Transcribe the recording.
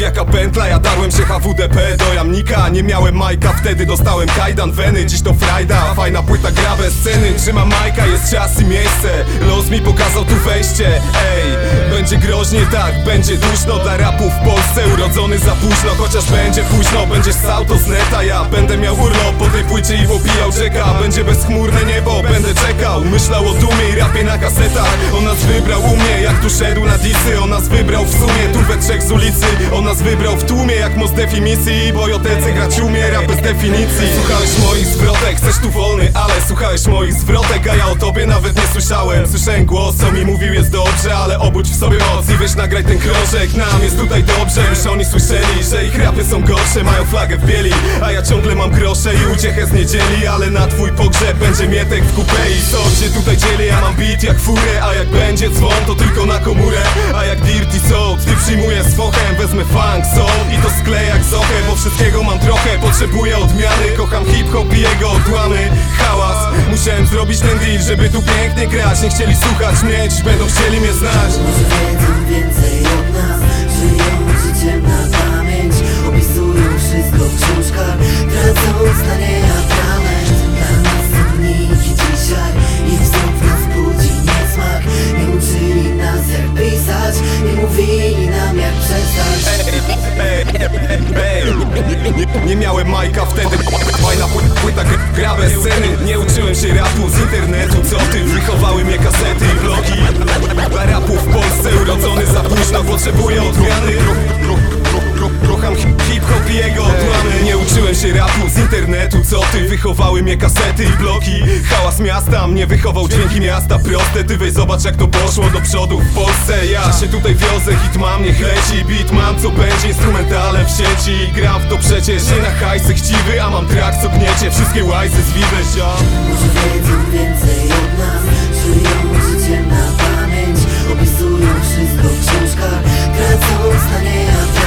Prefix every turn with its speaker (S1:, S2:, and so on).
S1: jaka pętla. Ja darłem się HWDP do jamnika. Nie miałem majka, wtedy dostałem kajdan weny. Dziś to frajda, fajna płyta gra bez sceny. Trzymam majka, jest czas i miejsce. Los mi pokazał tu wejście. Ej, będzie groźnie, tak, będzie duszno. Dla rapu w Polsce urodzony za późno. Chociaż będzie późno, będziesz ssał to z neta. Ja będę miał urlop po tej płycie i obijał czeka. Będzie bezchmurne niebo, będę czekał. Myślał o dumie i rapie na kasetach. On nas wybrał u mnie, jak tu szedł na disy. On nas wybrał w sumie, tu we trzech z ulicy. On nas wybrał w tłumie, jak most definicji. Bo jotece grać umie, rap bez definicji. Słuchałeś moich zwrotek, chcesz tu wolny, ale słuchałeś moich zwrotek, a ja o tobie nawet nie słyszałem. Słyszałem głos, co mi mówił jest dobrze, ale obudź w sobie moc i weź nagraj ten krążek. Nam jest tutaj dobrze, już oni słyszeli, że ich rapy są gorsze, mają flagę w bieli. A ja ciągle mam grosze i uciechę z niedzieli. Ale na twój pogrzeb będzie mietek w kupę. I co się tutaj dzieli, ja mam beat jak furę. A jak będzie dzwon, to tylko na komórę. A jak Dirty Souls, ty przyjmuję z fochem. Wezmę funk, soul i to skleję jak zochę. Bo wszystkiego mam trochę, potrzebuję odmiany. Kocham hip-hop i jego odłamy. Hałas, musiałem zrobić ten deal, żeby tu pięknie grać. Nie chcieli słuchać mnie, dziś będą chcieli mnie znać.
S2: Może wiedzą więcej od nas, żyją życiem na pamięć. Opisują wszystko w książkach, tracą zdanie atrament. Dla nas sonniki dzisiaj, ich wzrok w nas budzi niesmak. Nie uczyli nas jak pisać, nie mówili nam jak przestać.
S1: Nie miałem majka wtedy. Fajna płyta gra bez sceny. Nie uczyłem się rapu z internetu. Co ty? Wychowały mnie kasety i blogi. Dla rapu w Polsce urodzony za późno. Potrzebuję odmiany. Kocham hip-hop i jego odłamy. Nie uczyłem się rapu z internetu. Co ty? Wychowały mnie kasety i blogi. Hałas miasta mnie wychował, dźwięki miasta proste. Ty weź zobacz jak to poszło do przodu w Polsce. Ja się tutaj wiozę, hit mam, niech leci. Beat mam, co będzie instrumentalem w sieci. Gram w to przecież nie na hajsy chciwy, a mam track co gniecie wszystkie łajzy z Wiweś.
S2: Może wiedzą więcej od nas, żyją życiem na pamięć. Opisują wszystko w książkach, tracą zdanie